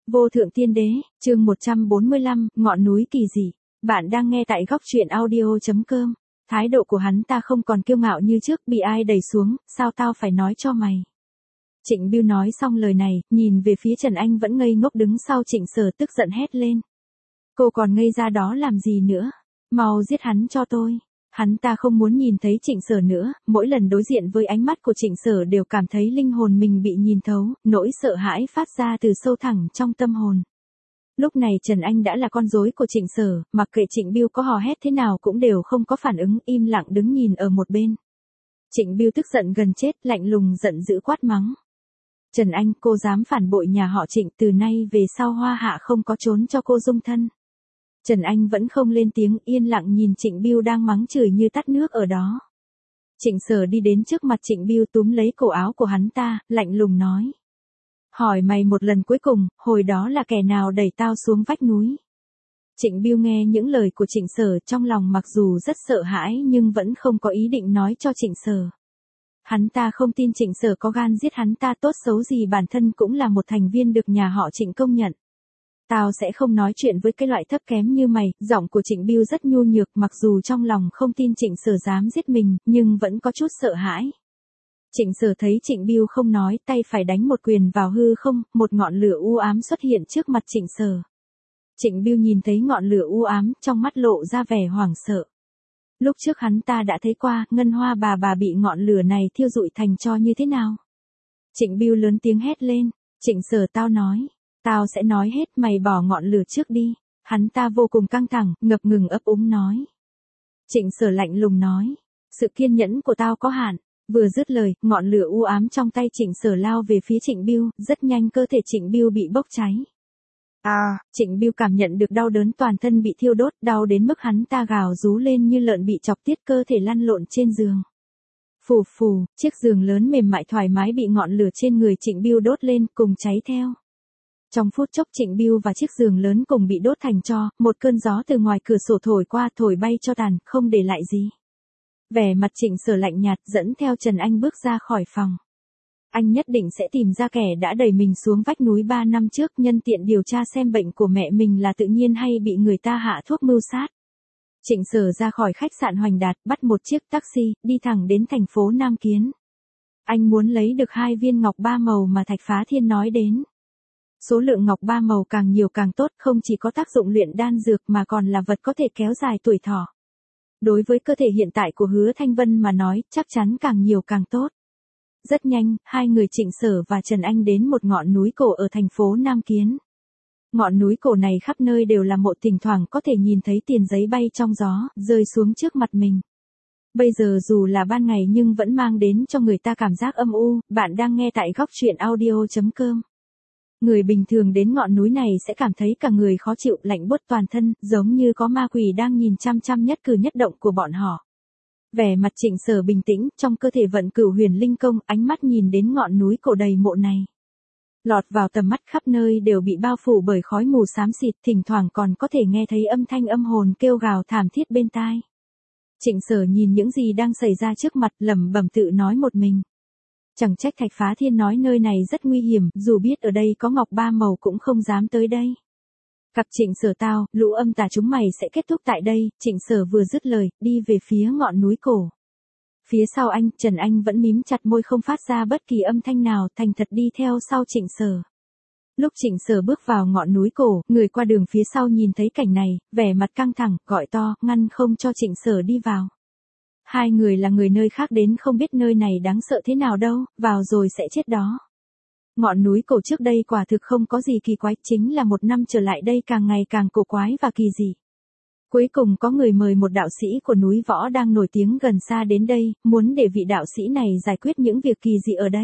Vô thượng tiên đế, chương 145, ngọn núi kỳ dị. Bạn đang nghe tại góc truyện audio.com. Thái độ của hắn ta không còn kiêu ngạo như trước, bị ai đẩy xuống, sao tao phải nói cho mày. Trịnh Bưu nói xong lời này, nhìn về phía Trần Anh vẫn ngây ngốc đứng sau Trịnh Sở tức giận hét lên. Cô còn ngây ra đó làm gì nữa? Mau giết hắn cho tôi. Hắn ta không muốn nhìn thấy Trịnh Sở nữa, mỗi lần đối diện với ánh mắt của Trịnh Sở đều cảm thấy linh hồn mình bị nhìn thấu, nỗi sợ hãi phát ra từ sâu thẳm trong tâm hồn. Lúc này Trần Anh đã là con rối của Trịnh Sở, mặc kệ Trịnh Bưu có hò hét thế nào cũng đều không có phản ứng, im lặng đứng nhìn ở một bên. Trịnh Bưu tức giận gần chết, lạnh lùng giận dữ quát mắng. Trần Anh, cô dám phản bội nhà họ Trịnh, từ nay về sau Hoa Hạ không có trốn cho cô dung thân. Trần Anh vẫn không lên tiếng, yên lặng nhìn Trịnh Bưu đang mắng chửi như tắt nước ở đó. Trịnh Sở đi đến trước mặt Trịnh Bưu túm lấy cổ áo của hắn ta, lạnh lùng nói. Hỏi mày một lần cuối cùng, hồi đó là kẻ nào đẩy tao xuống vách núi? Trịnh Bưu nghe những lời của Trịnh Sở trong lòng mặc dù rất sợ hãi nhưng vẫn không có ý định nói cho Trịnh Sở. Hắn ta không tin Trịnh Sở có gan giết hắn ta, tốt xấu gì bản thân cũng là một thành viên được nhà họ Trịnh công nhận. Tao sẽ không nói chuyện với cái loại thấp kém như mày, giọng của Trịnh Bưu rất nhu nhược, mặc dù trong lòng không tin Trịnh Sở dám giết mình, nhưng vẫn có chút sợ hãi. Trịnh Sở thấy Trịnh Bưu không nói, tay phải đánh một quyền vào hư không, một ngọn lửa u ám xuất hiện trước mặt Trịnh Sở. Trịnh Bưu nhìn thấy ngọn lửa u ám, trong mắt lộ ra vẻ hoảng sợ. Lúc trước hắn ta đã thấy qua, Ngân Hoa bà bị ngọn lửa này thiêu rụi thành tro như thế nào. Trịnh Bưu lớn tiếng hét lên, Trịnh Sở, tao nói. Tao sẽ nói hết, mày bỏ ngọn lửa trước đi. Hắn ta vô cùng căng thẳng, ngập ngừng ấp úng nói. Trịnh Sở lạnh lùng nói. Sự kiên nhẫn của tao có hạn. Vừa dứt lời, ngọn lửa u ám trong tay Trịnh Sở lao về phía Trịnh Bưu, rất nhanh cơ thể Trịnh Bưu bị bốc cháy. Trịnh Bưu cảm nhận được đau đớn, toàn thân bị thiêu đốt, đau đến mức hắn ta gào rú lên như lợn bị chọc tiết, cơ thể lăn lộn trên giường. Phù phù, chiếc giường lớn mềm mại thoải mái bị ngọn lửa trên người Trịnh Bưu đốt lên, cùng cháy theo. Trong phút chốc Trịnh Bưu và chiếc giường lớn cùng bị đốt thành tro, một cơn gió từ ngoài cửa sổ thổi qua, thổi bay cho tàn, không để lại gì. Vẻ mặt Trịnh Sở lạnh nhạt, dẫn theo Trần Anh bước ra khỏi phòng. Anh nhất định sẽ tìm ra kẻ đã đẩy mình xuống vách núi 3 năm trước, nhân tiện điều tra xem bệnh của mẹ mình là tự nhiên hay bị người ta hạ thuốc mưu sát. Trịnh Sở ra khỏi khách sạn Hoành Đạt, bắt một chiếc taxi, đi thẳng đến thành phố Nam Kiến. Anh muốn lấy được 2 viên ngọc 3 màu mà Thạch Phá Thiên nói đến. Số lượng ngọc 3 màu càng nhiều càng tốt, không chỉ có tác dụng luyện đan dược mà còn là vật có thể kéo dài tuổi thọ. Đối với cơ thể hiện tại của Hứa Thanh Vân mà nói, chắc chắn càng nhiều càng tốt. Rất nhanh, hai người Trịnh Sở và Trần Anh đến một ngọn núi cổ ở thành phố Nam Kiến. Ngọn núi cổ này khắp nơi đều là mộ, thỉnh thoảng có thể nhìn thấy tiền giấy bay trong gió, rơi xuống trước mặt mình. Bây giờ dù là ban ngày nhưng vẫn mang đến cho người ta cảm giác âm u. Bạn đang nghe tại góc truyện audio.com. Người bình thường đến ngọn núi này sẽ cảm thấy cả người khó chịu, lạnh buốt toàn thân, giống như có ma quỷ đang nhìn chăm chăm nhất cử nhất động của bọn họ. Vẻ mặt Trịnh Sở bình tĩnh, trong cơ thể vận Cửu Huyền Linh Công, ánh mắt nhìn đến ngọn núi cổ đầy mộ này. Lọt vào tầm mắt, khắp nơi đều bị bao phủ bởi khói mù xám xịt, thỉnh thoảng còn có thể nghe thấy âm thanh âm hồn kêu gào thảm thiết bên tai. Trịnh Sở nhìn những gì đang xảy ra trước mặt, lẩm bẩm tự nói một mình. Chẳng trách Thạch Phá Thiên nói nơi này rất nguy hiểm, dù biết ở đây có ngọc 3 màu cũng không dám tới đây. Cặp Trịnh Sở tao, lũ âm tà chúng mày sẽ kết thúc tại đây. Trịnh Sở vừa dứt lời, đi về phía ngọn núi cổ. Phía sau anh, Trần Anh vẫn mím chặt môi không phát ra bất kỳ âm thanh nào, thành thật đi theo sau Trịnh Sở. Lúc Trịnh Sở bước vào ngọn núi cổ, người qua đường phía sau nhìn thấy cảnh này, vẻ mặt căng thẳng, gọi to, ngăn không cho Trịnh Sở đi vào. Hai người là người nơi khác đến, không biết nơi này đáng sợ thế nào đâu, vào rồi sẽ chết đó. Ngọn núi cổ trước đây quả thực không có gì kỳ quái, chính là 1 năm trở lại đây càng ngày càng cổ quái và kỳ dị. Cuối cùng có người mời một đạo sĩ của núi Võ đang nổi tiếng gần xa đến đây, muốn để vị đạo sĩ này giải quyết những việc kỳ dị ở đây.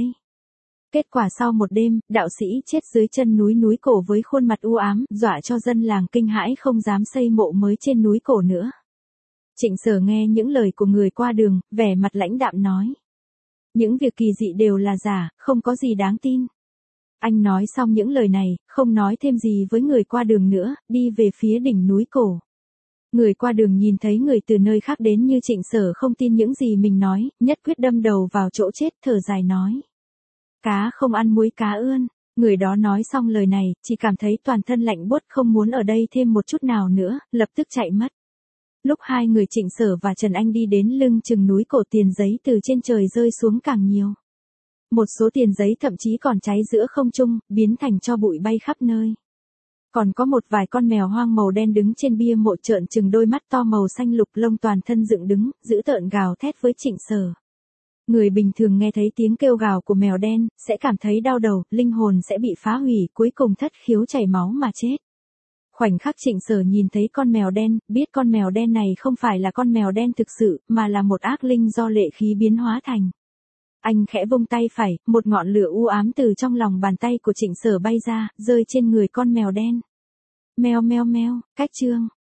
Kết quả sau một đêm, đạo sĩ chết dưới chân núi cổ với khuôn mặt u ám, dọa cho dân làng kinh hãi không dám xây mộ mới trên núi cổ nữa. Trịnh Sở nghe những lời của người qua đường, vẻ mặt lãnh đạm nói. Những việc kỳ dị đều là giả, không có gì đáng tin. Anh nói xong những lời này, không nói thêm gì với người qua đường nữa, đi về phía đỉnh núi cổ. Người qua đường nhìn thấy người từ nơi khác đến như Trịnh Sở không tin những gì mình nói, nhất quyết đâm đầu vào chỗ chết, thở dài nói. Cá không ăn muối cá ươn, Người đó nói xong lời này, chỉ cảm thấy toàn thân lạnh buốt không muốn ở đây thêm một chút nào nữa, lập tức chạy mất. Lúc hai người Trịnh Sở và Trần Anh đi đến lưng chừng núi cổ tiền giấy từ trên trời rơi xuống càng nhiều. Một số tiền giấy thậm chí còn cháy giữa không trung, biến thành tro bụi bay khắp nơi. Còn có một vài con mèo hoang màu đen đứng trên bia mộ trợn trừng đôi mắt to màu xanh lục lông toàn thân dựng đứng, giữ tợn gào thét với Trịnh Sở. Người bình thường nghe thấy tiếng kêu gào của mèo đen, sẽ cảm thấy đau đầu, linh hồn sẽ bị phá hủy, cuối cùng thất khiếu chảy máu mà chết. Khoảnh khắc Trịnh Sở nhìn thấy con mèo đen, biết con mèo đen này không phải là con mèo đen thực sự, mà là một ác linh do lệ khí biến hóa thành. Anh khẽ vung tay phải, một ngọn lửa u ám từ trong lòng bàn tay của Trịnh Sở bay ra, rơi trên người con mèo đen. Meo meo meo, cách chương.